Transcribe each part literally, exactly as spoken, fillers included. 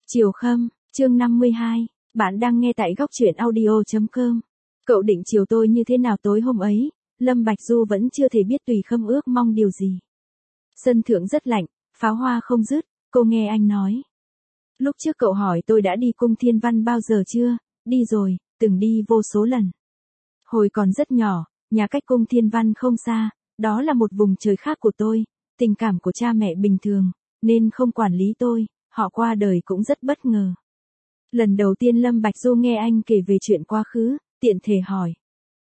Chiều Khâm, chương năm mươi hai, bạn đang nghe tại góc truyện audio chấm com. Cậu định chiều tôi như thế nào tối hôm ấy, Lâm Bạch Du vẫn chưa thể biết Tùy Khâm ước mong điều gì. Sân thượng rất lạnh, pháo hoa không dứt, cô nghe anh nói. Lúc trước cậu hỏi tôi đã đi cung Thiên Văn bao giờ chưa, đi rồi, từng đi vô số lần. Hồi còn rất nhỏ, nhà cách cung Thiên Văn không xa, đó là một vùng trời khác của tôi, tình cảm của cha mẹ bình thường, nên không quản lý tôi, họ qua đời cũng rất bất ngờ. Lần đầu tiên Lâm Bạch Du nghe anh kể về chuyện quá khứ, tiện thể hỏi.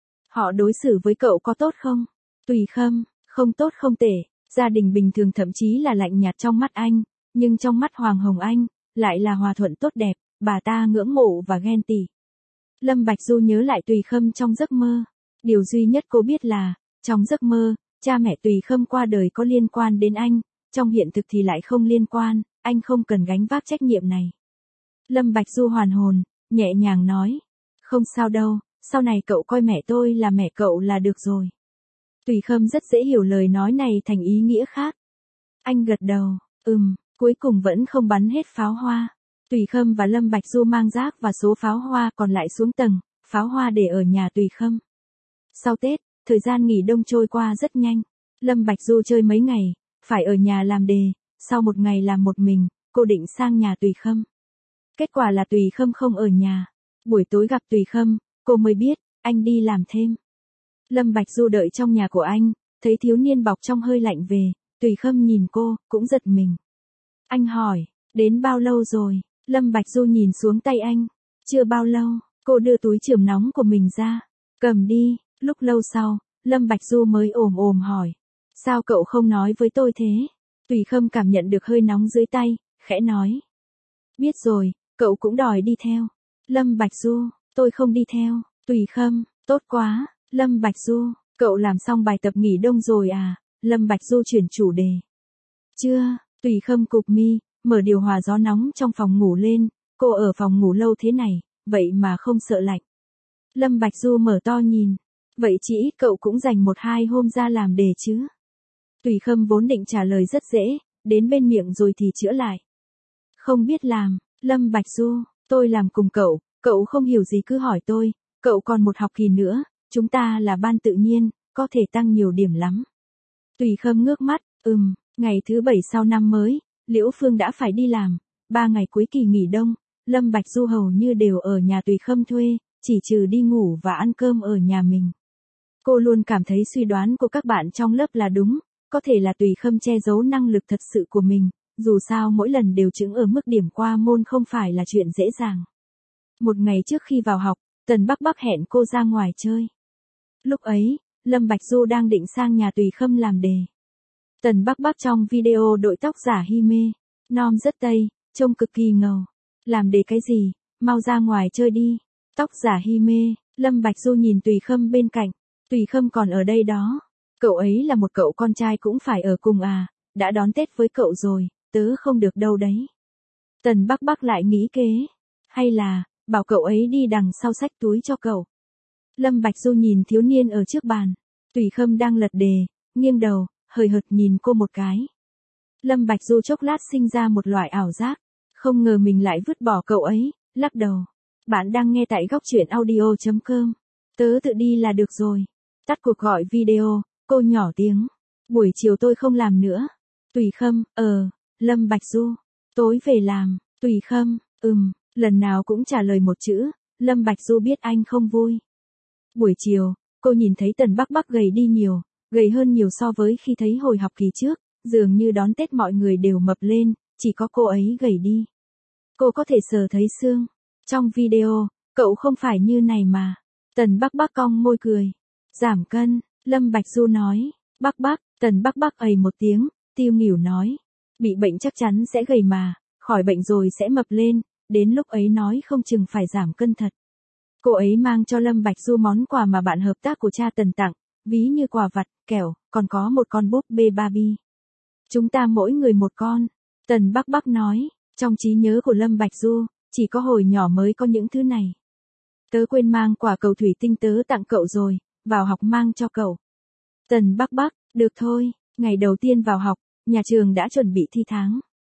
Họ đối xử với cậu có tốt không? Tùy Khâm, không tốt không tệ, gia đình bình thường thậm chí là lạnh nhạt trong mắt anh, nhưng trong mắt Hoàng Hồng Anh, lại là hòa thuận tốt đẹp, bà ta ngưỡng mộ và ghen tị. Lâm Bạch Du nhớ lại Tùy Khâm trong giấc mơ. Điều duy nhất cô biết là, trong giấc mơ, cha mẹ Tùy Khâm qua đời có liên quan đến anh, trong hiện thực thì lại không liên quan, anh không cần gánh vác trách nhiệm này. Lâm Bạch Du hoàn hồn, nhẹ nhàng nói. Không sao đâu, sau này cậu coi mẹ tôi là mẹ cậu là được rồi. Tùy Khâm rất dễ hiểu lời nói này thành ý nghĩa khác. Anh gật đầu, ừm, cuối cùng vẫn không bắn hết pháo hoa. Tùy Khâm và Lâm Bạch Du mang rác và số pháo hoa còn lại xuống tầng, pháo hoa để ở nhà Tùy Khâm. Sau Tết, thời gian nghỉ đông trôi qua rất nhanh. Lâm Bạch Du chơi mấy ngày, phải ở nhà làm đề, sau một ngày làm một mình, cô định sang nhà Tùy Khâm. Kết quả là Tùy Khâm không ở nhà. Buổi tối gặp Tùy Khâm, cô mới biết, anh đi làm thêm. Lâm Bạch Du đợi trong nhà của anh, thấy thiếu niên bọc trong hơi lạnh về, Tùy Khâm nhìn cô, cũng giật mình. Anh hỏi, đến bao lâu rồi? Lâm Bạch Du nhìn xuống tay anh, chưa bao lâu, cô đưa túi chườm nóng của mình ra, cầm đi, lúc lâu sau, Lâm Bạch Du mới ồm ồm hỏi, sao cậu không nói với tôi thế? Tùy Khâm cảm nhận được hơi nóng dưới tay, khẽ nói. Biết rồi, cậu cũng đòi đi theo. Lâm Bạch Du, tôi không đi theo. Tùy Khâm, tốt quá. Lâm Bạch Du, cậu làm xong bài tập nghỉ đông rồi à? Lâm Bạch Du chuyển chủ đề. Chưa, Tùy Khâm cụp mi, mở điều hòa gió nóng trong phòng ngủ lên, cô ở phòng ngủ lâu thế này, vậy mà không sợ lạnh. Lâm Bạch Du mở to nhìn, vậy chỉ ít cậu cũng dành một hai hôm ra làm đề chứ. Tùy Khâm vốn định trả lời rất dễ, đến bên miệng rồi thì chữa lại. Không biết làm, Lâm Bạch Du, tôi làm cùng cậu, cậu không hiểu gì cứ hỏi tôi, cậu còn một học kỳ nữa, chúng ta là ban tự nhiên, có thể tăng nhiều điểm lắm. Tùy Khâm ngước mắt, ừm, ngày thứ bảy sau năm mới, Liễu Phương đã phải đi làm, ba ngày cuối kỳ nghỉ đông, Lâm Bạch Du hầu như đều ở nhà Tùy Khâm thuê, chỉ trừ đi ngủ và ăn cơm ở nhà mình. Cô luôn cảm thấy suy đoán của các bạn trong lớp là đúng, có thể là Tùy Khâm che giấu năng lực thật sự của mình, dù sao mỗi lần đều chững ở mức điểm qua môn không phải là chuyện dễ dàng. Một ngày trước khi vào học, Tần Bắc Bắc hẹn cô ra ngoài chơi. Lúc ấy, Lâm Bạch Du đang định sang nhà Tùy Khâm làm đề. Tần Bắc Bắc trong video đội tóc giả hi mê, nom rất tây, trông cực kỳ ngầu. Làm đề cái gì, mau ra ngoài chơi đi. Tóc giả hi mê, Lâm Bạch Du nhìn Tùy Khâm bên cạnh, Tùy Khâm còn ở đây đó. Cậu ấy là một cậu con trai cũng phải ở cùng à, đã đón Tết với cậu rồi, tớ không được đâu đấy. Tần Bắc Bắc lại nghĩ kế, hay là, bảo cậu ấy đi đằng sau xách túi cho cậu. Lâm Bạch Du nhìn thiếu niên ở trước bàn, Tùy Khâm đang lật đề, nghiêng đầu, hời hợt nhìn cô một cái. Lâm Bạch Du chốc lát sinh ra một loại ảo giác, không ngờ mình lại vứt bỏ cậu ấy, lắc đầu. Bạn đang nghe tại góc truyện audio chấm com. Tớ tự đi là được rồi. Tắt cuộc gọi video, cô nhỏ tiếng. Buổi chiều tôi không làm nữa. Tùy Khâm, ờ, Lâm Bạch Du. Tối về làm, Tùy Khâm, ừm, lần nào cũng trả lời một chữ, Lâm Bạch Du biết anh không vui. Buổi chiều, cô nhìn thấy Tần Bắc Bắc gầy đi nhiều, gầy hơn nhiều so với khi thấy hồi học kỳ trước, dường như đón Tết mọi người đều mập lên, chỉ có cô ấy gầy đi. Cô có thể sờ thấy xương. Trong video, cậu không phải như này mà. Tần Bắc Bắc cong môi cười. Giảm cân, Lâm Bạch Du nói. Bắc Bắc, Tần Bắc Bắc ầy một tiếng, tiêu nghỉu nói. Bị bệnh chắc chắn sẽ gầy mà, khỏi bệnh rồi sẽ mập lên, đến lúc ấy nói không chừng phải giảm cân thật. Cô ấy mang cho Lâm Bạch Du món quà mà bạn hợp tác của cha Tần tặng, ví như quà vặt, kẹo, còn có một con búp bê Barbie. Chúng ta mỗi người một con, Tần Bắc Bắc nói, trong trí nhớ của Lâm Bạch Du, chỉ có hồi nhỏ mới có những thứ này. Tớ quên mang quả cầu thủy tinh tớ tặng cậu rồi, vào học mang cho cậu. Tần Bắc Bắc, được thôi, ngày đầu tiên vào học, nhà trường đã chuẩn bị thi tháng.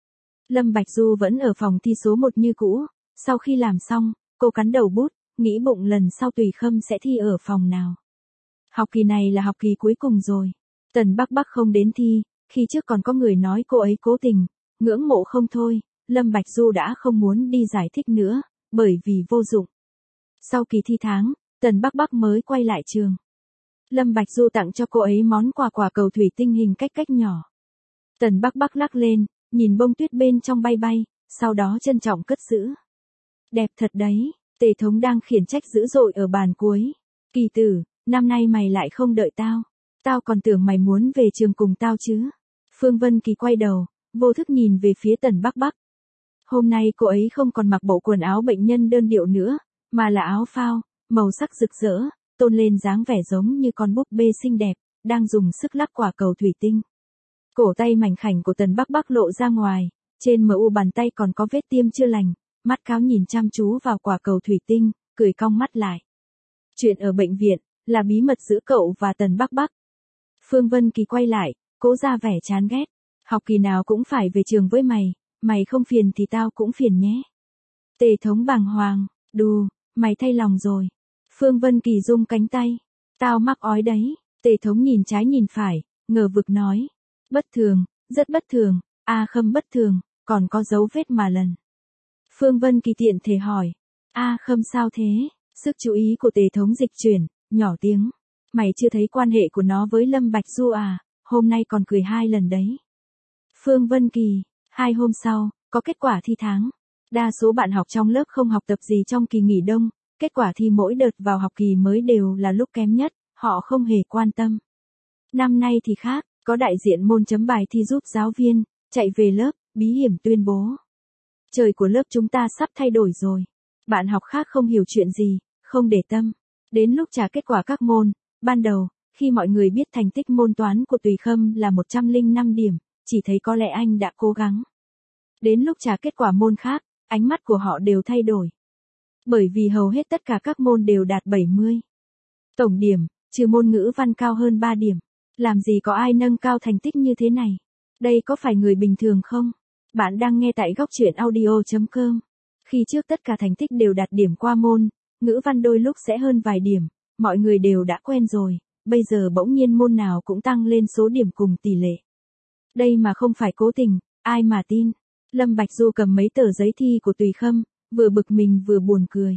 Lâm Bạch Du vẫn ở phòng thi số một như cũ, sau khi làm xong, cô cắn đầu bút, nghĩ bụng lần sau Tùy Khâm sẽ thi ở phòng nào. Học kỳ này là học kỳ cuối cùng rồi. Tần Bắc Bắc không đến thi, khi trước còn có người nói cô ấy cố tình, ngưỡng mộ không thôi, Lâm Bạch Du đã không muốn đi giải thích nữa, bởi vì vô dụng. Sau kỳ thi tháng, Tần Bắc Bắc mới quay lại trường. Lâm Bạch Du tặng cho cô ấy món quà quả cầu thủy tinh hình cách cách nhỏ. Tần Bắc Bắc lắc lên, nhìn bông tuyết bên trong bay bay, sau đó trân trọng cất giữ. Đẹp thật đấy, Tề Thống đang khiển trách dữ dội ở bàn cuối. Kỳ tử, năm nay mày lại không đợi tao. Tao còn tưởng mày muốn về trường cùng tao chứ. Phương Vân Kỳ quay đầu, vô thức nhìn về phía Tần Bắc Bắc. Hôm nay cô ấy không còn mặc bộ quần áo bệnh nhân đơn điệu nữa, mà là áo phao, màu sắc rực rỡ, tôn lên dáng vẻ giống như con búp bê xinh đẹp, đang dùng sức lắc quả cầu thủy tinh. Cổ tay mảnh khảnh của Tần Bắc Bắc lộ ra ngoài, trên mu bàn tay còn có vết tiêm chưa lành, mắt cáo nhìn chăm chú vào quả cầu thủy tinh, cười cong mắt lại. Chuyện ở bệnh viện, là bí mật giữa cậu và Tần Bắc Bắc. Phương Vân Kỳ quay lại, cố ra vẻ chán ghét. Học kỳ nào cũng phải về trường với mày, mày không phiền thì tao cũng phiền nhé. Tề Thống bàng hoàng, đù, mày thay lòng rồi. Phương Vân Kỳ rung cánh tay. Tao mắc ói đấy. Tề Thống nhìn trái nhìn phải, ngờ vực nói. Bất thường, rất bất thường, A Khâm bất thường, còn có dấu vết mà lần. Phương Vân Kỳ tiện thể hỏi. A Khâm sao thế? Sức chú ý của Tề Thống dịch chuyển, nhỏ tiếng. Mày chưa thấy quan hệ của nó với Lâm Bạch Du à, hôm nay còn cười hai lần đấy. Phương Vân Kỳ, hai hôm sau, có kết quả thi tháng. Đa số bạn học trong lớp không học tập gì trong kỳ nghỉ đông, kết quả thi mỗi đợt vào học kỳ mới đều là lúc kém nhất, họ không hề quan tâm. Năm nay thì khác, có đại diện môn chấm bài thi giúp giáo viên, chạy về lớp, bí hiểm tuyên bố. Trời của lớp chúng ta sắp thay đổi rồi. Bạn học khác không hiểu chuyện gì, không để tâm. Đến lúc trả kết quả các môn, ban đầu, khi mọi người biết thành tích môn toán của Tùy Khâm là một trăm lẻ năm điểm, chỉ thấy có lẽ anh đã cố gắng. Đến lúc trả kết quả môn khác, ánh mắt của họ đều thay đổi. Bởi vì hầu hết tất cả các môn đều đạt bảy mươi. Tổng điểm, trừ môn ngữ văn cao hơn ba điểm. Làm gì có ai nâng cao thành tích như thế này? Đây có phải người bình thường không? Bạn đang nghe tại góc truyện audio chấm com. Khi trước tất cả thành tích đều đạt điểm qua môn, ngữ văn đôi lúc sẽ hơn vài điểm, mọi người đều đã quen rồi, bây giờ bỗng nhiên môn nào cũng tăng lên số điểm cùng tỷ lệ. Đây mà không phải cố tình, ai mà tin. Lâm Bạch Du cầm mấy tờ giấy thi của Tùy Khâm, vừa bực mình vừa buồn cười.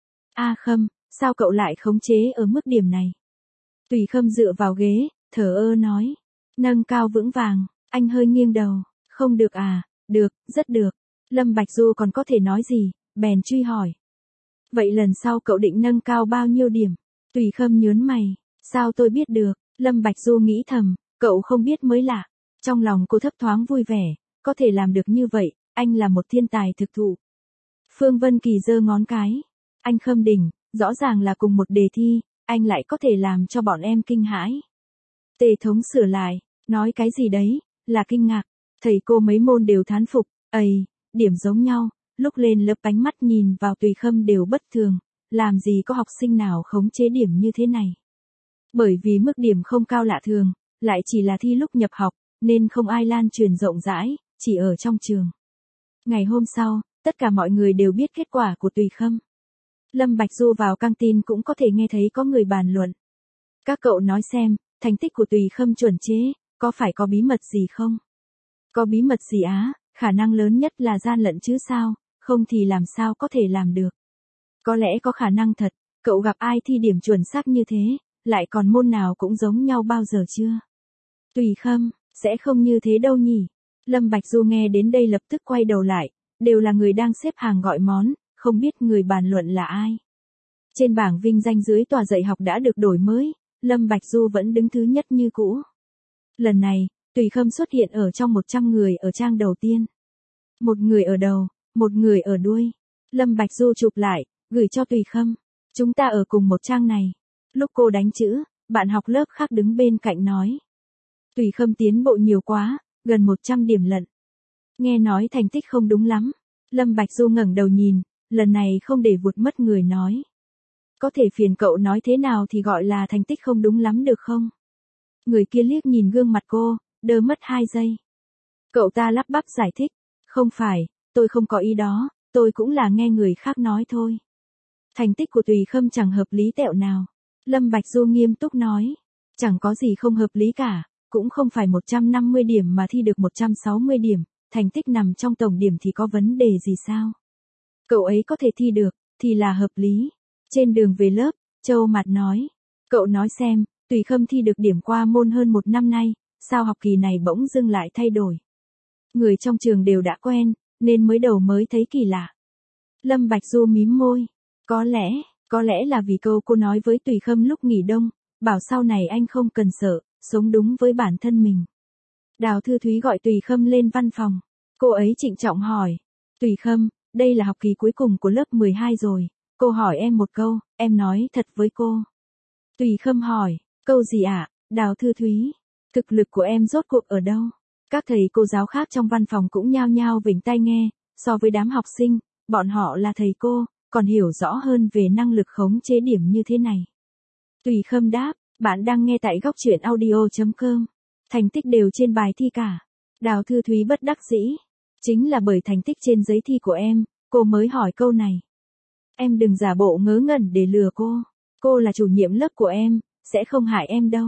A Khâm, sao cậu lại khống chế ở mức điểm này? Tùy Khâm dựa vào ghế, thở ơ nói. Nâng cao vững vàng, anh hơi nghiêng đầu. Không được à, được, rất được. Lâm Bạch Du còn có thể nói gì, bèn truy hỏi. Vậy lần sau cậu định nâng cao bao nhiêu điểm? Tùy Khâm nhớn mày, sao tôi biết được? Lâm Bạch Du nghĩ thầm, cậu không biết mới lạ. Trong lòng cô thấp thoáng vui vẻ, có thể làm được như vậy, anh là một thiên tài thực thụ. Phương Vân Kỳ giơ ngón cái. Anh Khâm đỉnh, rõ ràng là cùng một đề thi, anh lại có thể làm cho bọn em kinh hãi. Tề Thống sửa lại, nói cái gì đấy, là kinh ngạc. Thầy cô mấy môn đều thán phục, ầy, điểm giống nhau, lúc lên lớp ánh mắt nhìn vào Tùy Khâm đều bất thường, làm gì có học sinh nào khống chế điểm như thế này. Bởi vì mức điểm không cao lạ thường, lại chỉ là thi lúc nhập học, nên không ai lan truyền rộng rãi, chỉ ở trong trường. Ngày hôm sau, tất cả mọi người đều biết kết quả của Tùy Khâm. Lâm Bạch Du vào căng tin cũng có thể nghe thấy có người bàn luận. Các cậu nói xem, thành tích của Tùy Khâm chuẩn chế, có phải có bí mật gì không? Có bí mật gì á, khả năng lớn nhất là gian lận chứ sao, không thì làm sao có thể làm được. Có lẽ có khả năng thật, cậu gặp ai thi điểm chuẩn xác như thế, lại còn môn nào cũng giống nhau bao giờ chưa? Tùy Khâm, sẽ không như thế đâu nhỉ? Lâm Bạch Du nghe đến đây lập tức quay đầu lại, đều là người đang xếp hàng gọi món, không biết người bàn luận là ai. Trên bảng vinh danh dưới tòa dạy học đã được đổi mới, Lâm Bạch Du vẫn đứng thứ nhất như cũ. Lần này, Tùy Khâm xuất hiện ở trong một trăm người ở trang đầu tiên. Một người ở đầu, một người ở đuôi. Lâm Bạch Du chụp lại, gửi cho Tùy Khâm. Chúng ta ở cùng một trang này. Lúc cô đánh chữ, bạn học lớp khác đứng bên cạnh nói. Tùy Khâm tiến bộ nhiều quá, gần một trăm điểm lận. Nghe nói thành tích không đúng lắm. Lâm Bạch Du ngẩng đầu nhìn, lần này không để vụt mất người nói. Có thể phiền cậu nói thế nào thì gọi là thành tích không đúng lắm được không? Người kia liếc nhìn gương mặt cô, đơ mất hai giây. Cậu ta lắp bắp giải thích. Không phải, tôi không có ý đó, tôi cũng là nghe người khác nói thôi. Thành tích của Tùy Khâm chẳng hợp lý tẹo nào. Lâm Bạch Du nghiêm túc nói. Chẳng có gì không hợp lý cả, cũng không phải một trăm năm mươi điểm mà thi được một trăm sáu mươi điểm, thành tích nằm trong tổng điểm thì có vấn đề gì sao? Cậu ấy có thể thi được, thì là hợp lý. Trên đường về lớp, Châu Mạt nói. Cậu nói xem, Tùy Khâm thi được điểm qua môn hơn một năm nay, sao học kỳ này bỗng dưng lại thay đổi? Người trong trường đều đã quen, nên mới đầu mới thấy kỳ lạ. Lâm Bạch Du mím môi. Có lẽ, có lẽ là vì câu cô nói với Tùy Khâm lúc nghỉ đông, bảo sau này anh không cần sợ, sống đúng với bản thân mình. Đào Thư Thúy gọi Tùy Khâm lên văn phòng. Cô ấy trịnh trọng hỏi. Tùy Khâm, đây là học kỳ cuối cùng của lớp mười hai rồi, cô hỏi em một câu, em nói thật với cô. Tùy Khâm hỏi, câu gì ạ? Đào Thư Thúy, thực lực của em rốt cuộc ở đâu? Các thầy cô giáo khác trong văn phòng cũng nhao nhao vểnh tai nghe, so với đám học sinh, bọn họ là thầy cô, còn hiểu rõ hơn về năng lực khống chế điểm như thế này. Tùy Khâm đáp, bạn đang nghe tại góc truyện audio chấm com. Thành tích đều trên bài thi cả. Đào Thư Thúy bất đắc dĩ. Chính là bởi thành tích trên giấy thi của em, cô mới hỏi câu này. Em đừng giả bộ ngớ ngẩn để lừa cô. Cô là chủ nhiệm lớp của em, sẽ không hại em đâu.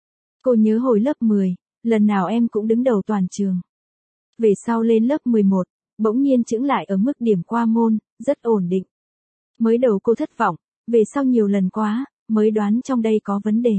Cô nhớ hồi lớp mười, lần nào em cũng đứng đầu toàn trường. Về sau lên lớp mười một, bỗng nhiên chững lại ở mức điểm qua môn, rất ổn định. Mới đầu cô thất vọng, về sau nhiều lần quá, mới đoán trong đây có vấn đề.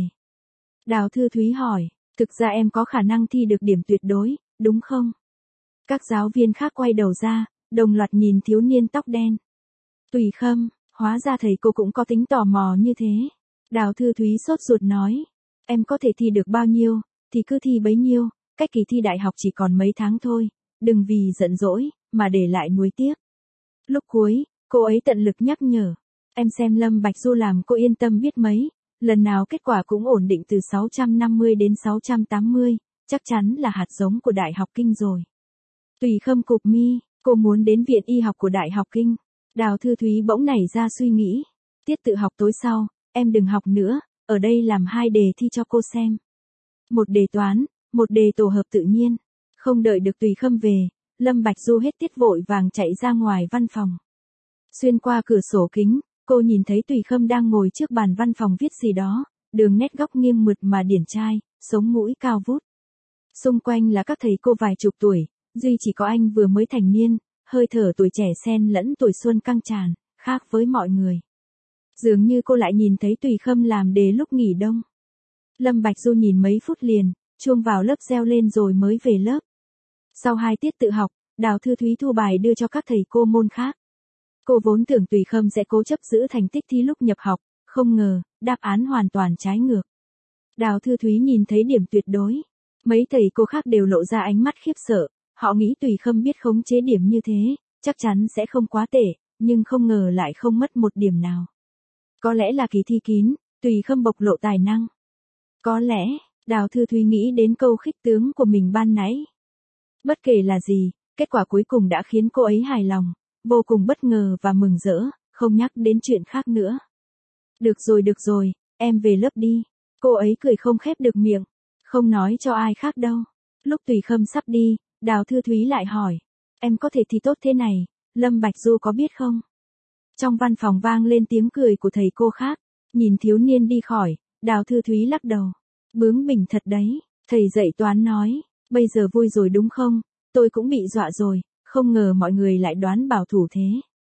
Đào Thư Thúy hỏi, thực ra em có khả năng thi được điểm tuyệt đối, đúng không? Các giáo viên khác quay đầu ra, đồng loạt nhìn thiếu niên tóc đen. Tùy Khâm, hóa ra thầy cô cũng có tính tò mò như thế. Đào Thư Thúy sốt ruột nói, em có thể thi được bao nhiêu, thì cứ thi bấy nhiêu, cách kỳ thi đại học chỉ còn mấy tháng thôi, đừng vì giận dỗi, mà để lại nuối tiếc. Lúc cuối, cô ấy tận lực nhắc nhở, em xem Lâm Bạch Du làm cô yên tâm biết mấy, lần nào kết quả cũng ổn định từ sáu trăm năm mươi đến sáu trăm tám mươi, chắc chắn là hạt giống của Đại học Kinh rồi. Tùy Khâm cụp mi, cô muốn đến viện y học của Đại học Kinh. Đào Thư Thúy bỗng nảy ra suy nghĩ, tiết tự học tối sau, em đừng học nữa, ở đây làm hai đề thi cho cô xem. Một đề toán, một đề tổ hợp tự nhiên. Không đợi được Tùy Khâm về, Lâm Bạch Du hết tiết vội vàng chạy ra ngoài văn phòng. Xuyên qua cửa sổ kính, cô nhìn thấy Tùy Khâm đang ngồi trước bàn văn phòng viết gì đó, đường nét góc nghiêng mượt mà điển trai, sống mũi cao vút. Xung quanh là các thầy cô vài chục tuổi, duy chỉ có anh vừa mới thành niên, hơi thở tuổi trẻ xen lẫn tuổi xuân căng tràn, khác với mọi người. Dường như cô lại nhìn thấy Tùy Khâm làm đề lúc nghỉ đông. Lâm Bạch Du nhìn mấy phút liền, chuông vào lớp reo lên rồi mới về lớp. Sau hai tiết tự học, Đào Thư Thúy thu bài đưa cho các thầy cô môn khác. Cô vốn tưởng Tùy Khâm sẽ cố chấp giữ thành tích thi lúc nhập học, không ngờ, đáp án hoàn toàn trái ngược. Đào Thư Thúy nhìn thấy điểm tuyệt đối. Mấy thầy cô khác đều lộ ra ánh mắt khiếp sợ, họ nghĩ Tùy Khâm biết khống chế điểm như thế, chắc chắn sẽ không quá tệ, nhưng không ngờ lại không mất một điểm nào. Có lẽ là kỳ thi kín, Tùy Khâm bộc lộ tài năng. Có lẽ, Đào Thư Thúy nghĩ đến câu khích tướng của mình ban nãy. Bất kể là gì, kết quả cuối cùng đã khiến cô ấy hài lòng, vô cùng bất ngờ và mừng rỡ, không nhắc đến chuyện khác nữa. Được rồi được rồi, em về lớp đi. Cô ấy cười không khép được miệng, không nói cho ai khác đâu. Lúc Tùy Khâm sắp đi, Đào Thư Thúy lại hỏi, em có thể thi tốt thế này, Lâm Bạch Du có biết không? Trong văn phòng vang lên tiếng cười của thầy cô khác, nhìn thiếu niên đi khỏi, Đào Thư Thúy lắc đầu. Bướng bỉnh thật đấy, thầy dạy toán nói, bây giờ vui rồi đúng không, tôi cũng bị dọa rồi, không ngờ mọi người lại đoán bảo thủ thế.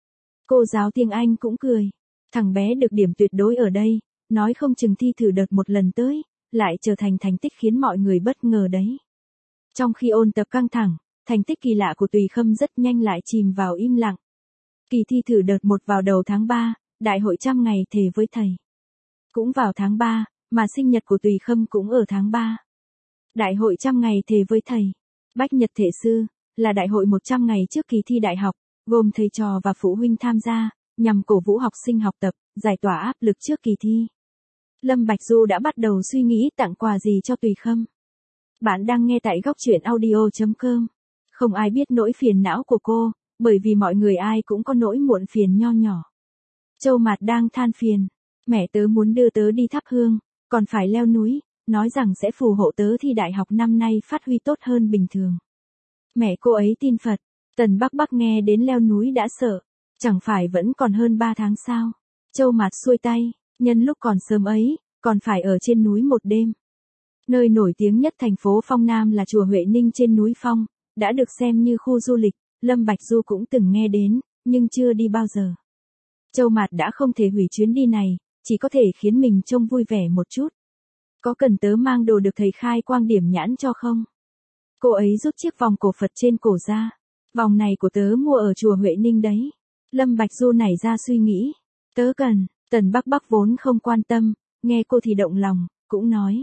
Cô giáo tiếng Anh cũng cười, thằng bé được điểm tuyệt đối ở đây, nói không chừng thi thử đợt một lần tới, lại trở thành thành tích khiến mọi người bất ngờ đấy. Trong khi ôn tập căng thẳng, thành tích kỳ lạ của Tùy Khâm rất nhanh lại chìm vào im lặng. Kỳ thi thử đợt một vào đầu tháng ba, đại hội trăm ngày thề với thầy. Cũng vào tháng ba, mà sinh nhật của Tùy Khâm cũng ở tháng ba. Đại hội trăm ngày thề với thầy, Bách Nhật Thể Sư, là đại hội một trăm ngày trước kỳ thi đại học, gồm thầy trò và phụ huynh tham gia, nhằm cổ vũ học sinh học tập, giải tỏa áp lực trước kỳ thi. Lâm Bạch Du đã bắt đầu suy nghĩ tặng quà gì cho Tùy Khâm. Bạn đang nghe tại góc truyện audio chấm com. Không ai biết nỗi phiền não của cô, bởi vì mọi người ai cũng có nỗi muộn phiền nho nhỏ. Châu Mạt đang than phiền, mẹ tớ muốn đưa tớ đi thắp hương, còn phải leo núi, nói rằng sẽ phù hộ tớ thi đại học năm nay phát huy tốt hơn bình thường. Mẹ cô ấy tin Phật, Tần Bắc Bắc nghe đến leo núi đã sợ, chẳng phải vẫn còn hơn ba tháng sao? Châu Mạt xuôi tay, nhân lúc còn sớm ấy, còn phải ở trên núi một đêm. Nơi nổi tiếng nhất thành phố Phong Nam là chùa Huệ Ninh trên núi Phong, đã được xem như khu du lịch, Lâm Bạch Du cũng từng nghe đến, nhưng chưa đi bao giờ. Châu Mạt đã không thể hủy chuyến đi này, chỉ có thể khiến mình trông vui vẻ một chút. Có cần tớ mang đồ được thầy khai quang điểm nhãn cho không? Cô ấy rút chiếc vòng cổ Phật trên cổ ra. Vòng này của tớ mua ở chùa Huệ Ninh đấy. Lâm Bạch Du nảy ra suy nghĩ. Tớ cần, Tần Bắc Bắc vốn không quan tâm, nghe cô thì động lòng, cũng nói.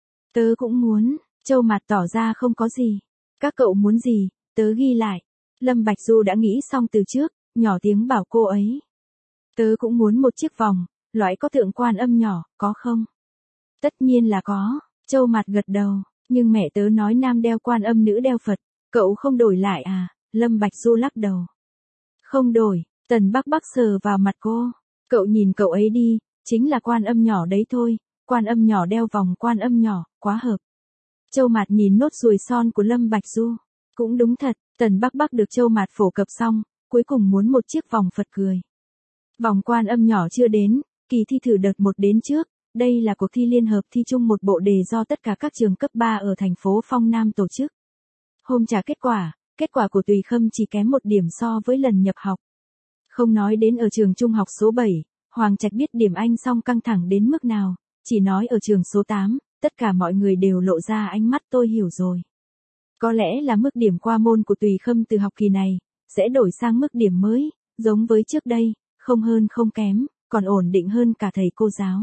Tớ cũng muốn, Châu Mạt tỏ ra không có gì. Các cậu muốn gì, tớ ghi lại. Lâm Bạch Du đã nghĩ xong từ trước, nhỏ tiếng bảo cô ấy. Tớ cũng muốn một chiếc vòng, loại có tượng Quan Âm nhỏ, có không? Tất nhiên là có, Châu Mạt gật đầu, nhưng mẹ tớ nói nam đeo Quan Âm nữ đeo Phật, cậu không đổi lại à? Lâm Bạch Du lắc đầu. Không đổi, Tần Bắc Bắc sờ vào mặt cô, cậu nhìn cậu ấy đi, chính là Quan Âm nhỏ đấy thôi, Quan Âm nhỏ đeo vòng Quan Âm nhỏ, quá hợp. Châu Mạt nhìn nốt ruồi son của Lâm Bạch Du, cũng đúng thật, Tần Bắc Bắc được Châu Mạt phổ cập xong, cuối cùng muốn một chiếc vòng Phật cười. Vòng Quan Âm nhỏ chưa đến, kỳ thi thử đợt một đến trước, đây là cuộc thi liên hợp thi chung một bộ đề do tất cả các trường cấp ba ở thành phố Phong Nam tổ chức. Hôm trả kết quả, kết quả của Tùy Khâm chỉ kém một điểm so với lần nhập học. Không nói đến ở trường trung học số bảy, Hoàng Trạch biết điểm Anh song căng thẳng đến mức nào, chỉ nói ở trường số tám, tất cả mọi người đều lộ ra ánh mắt tôi hiểu rồi. Có lẽ là mức điểm qua môn của Tùy Khâm từ học kỳ này, sẽ đổi sang mức điểm mới, giống với trước đây, không hơn không kém, còn ổn định hơn cả thầy cô giáo.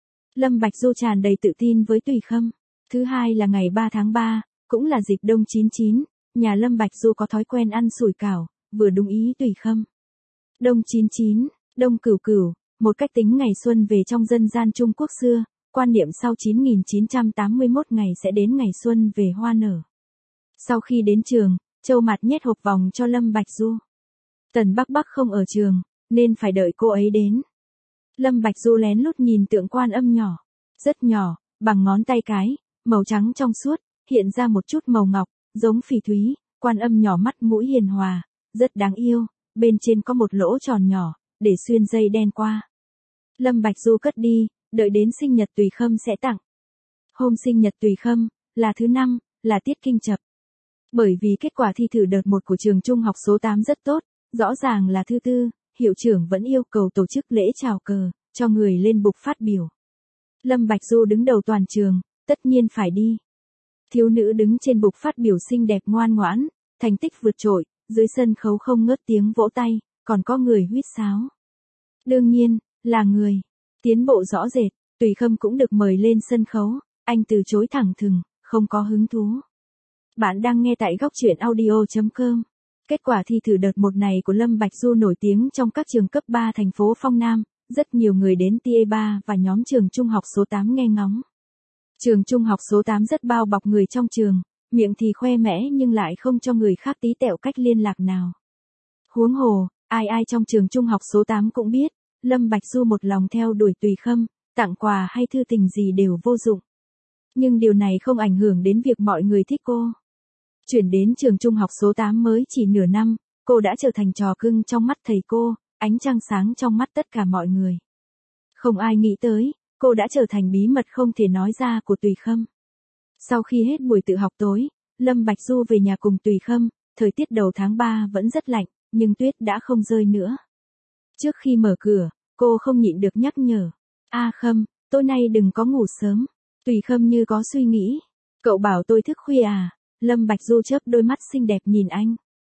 Lâm Bạch Du tràn đầy tự tin với Tùy Khâm. Thứ hai là ngày ba tháng ba, cũng là dịp đông chín chín, nhà Lâm Bạch Du có thói quen ăn sủi cảo, vừa đúng ý Tùy Khâm. Đông chín chín, Đông Cửu Cửu, một cách tính ngày xuân về trong dân gian Trung Quốc xưa, quan niệm sau chín nghìn chín trăm tám mươi mốt ngày sẽ đến ngày xuân về hoa nở. Sau khi đến trường, Châu Mạt nhét hộp vòng cho Lâm Bạch Du. Tần Bắc Bắc không ở trường, nên phải đợi cô ấy đến. Lâm Bạch Du lén lút nhìn tượng Quan Âm nhỏ, rất nhỏ, bằng ngón tay cái, màu trắng trong suốt, hiện ra một chút màu ngọc, giống phỉ thúy, Quan Âm nhỏ mắt mũi hiền hòa, rất đáng yêu, bên trên có một lỗ tròn nhỏ, để xuyên dây đen qua. Lâm Bạch Du cất đi, đợi đến sinh nhật Tùy Khâm sẽ tặng. Hôm sinh nhật Tùy Khâm, là thứ năm, là tiết kinh chập. Bởi vì kết quả thi thử đợt một của trường trung học số tám rất tốt, rõ ràng là thứ tư, hiệu trưởng vẫn yêu cầu tổ chức lễ chào cờ, cho người lên bục phát biểu. Lâm Bạch Du đứng đầu toàn trường, tất nhiên phải đi. Thiếu nữ đứng trên bục phát biểu xinh đẹp ngoan ngoãn, thành tích vượt trội, dưới sân khấu không ngớt tiếng vỗ tay, còn có người huýt sáo. Đương nhiên, là người, tiến bộ rõ rệt, Tùy Khâm cũng được mời lên sân khấu, anh từ chối thẳng thừng, không có hứng thú. Bạn đang nghe tại góc truyện audio chấm com. Kết quả thi thử đợt một này của Lâm Bạch Du nổi tiếng trong các trường cấp ba thành phố Phong Nam, rất nhiều người đến tê ba và nhóm trường trung học số tám nghe ngóng. Trường trung học số tám rất bao bọc người trong trường, miệng thì khoe mẽ nhưng lại không cho người khác tí tẹo cách liên lạc nào. Huống hồ, ai ai trong trường trung học số tám cũng biết, Lâm Bạch Du một lòng theo đuổi Tùy Khâm, tặng quà hay thư tình gì đều vô dụng. Nhưng điều này không ảnh hưởng đến việc mọi người thích cô. Chuyển đến trường trung học số tám mới chỉ nửa năm, cô đã trở thành trò cưng trong mắt thầy cô, ánh trăng sáng trong mắt tất cả mọi người. Không ai nghĩ tới, cô đã trở thành bí mật không thể nói ra của Tùy Khâm. Sau khi hết buổi tự học tối, Lâm Bạch Du về nhà cùng Tùy Khâm, thời tiết đầu tháng ba vẫn rất lạnh, nhưng tuyết đã không rơi nữa. Trước khi mở cửa, cô không nhịn được nhắc nhở. A Khâm, tối nay đừng có ngủ sớm. Tùy Khâm như có suy nghĩ. Cậu bảo tôi thức khuya à? Lâm Bạch Du chớp đôi mắt xinh đẹp nhìn anh.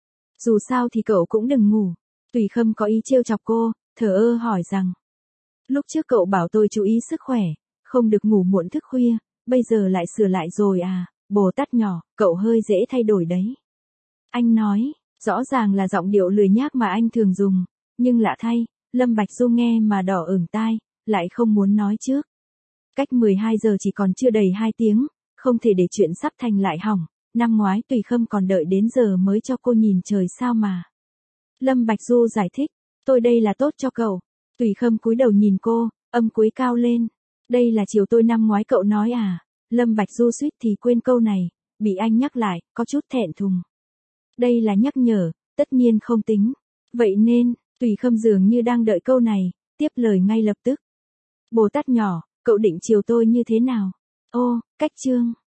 Dù sao thì cậu cũng đừng ngủ. Tùy Khâm có ý trêu chọc cô, thờ ơ hỏi rằng. Lúc trước cậu bảo tôi chú ý sức khỏe, không được ngủ muộn thức khuya, bây giờ lại sửa lại rồi à, Bồ Tát nhỏ, cậu hơi dễ thay đổi đấy. Anh nói, rõ ràng là giọng điệu lười nhác mà anh thường dùng, nhưng lạ thay, Lâm Bạch Du nghe mà đỏ ửng tai, lại không muốn nói trước. Cách mười hai giờ chỉ còn chưa đầy hai tiếng, không thể để chuyện sắp thành lại hỏng, năm ngoái Tùy Khâm còn đợi đến giờ mới cho cô nhìn trời sao mà. Lâm Bạch Du giải thích, tôi đây là tốt cho cậu. Tùy Khâm cúi đầu nhìn cô, âm cuối cao lên. Đây là chiều tôi năm ngoái cậu nói à? Lâm Bạch Du suýt thì quên câu này, bị anh nhắc lại, có chút thẹn thùng. Đây là nhắc nhở, Tất nhiên không tính. Vậy nên, Tùy Khâm dường như đang đợi câu này, tiếp lời ngay lập tức. Bồ Tát nhỏ, cậu định chiều tôi như thế nào? Ô, cách chương.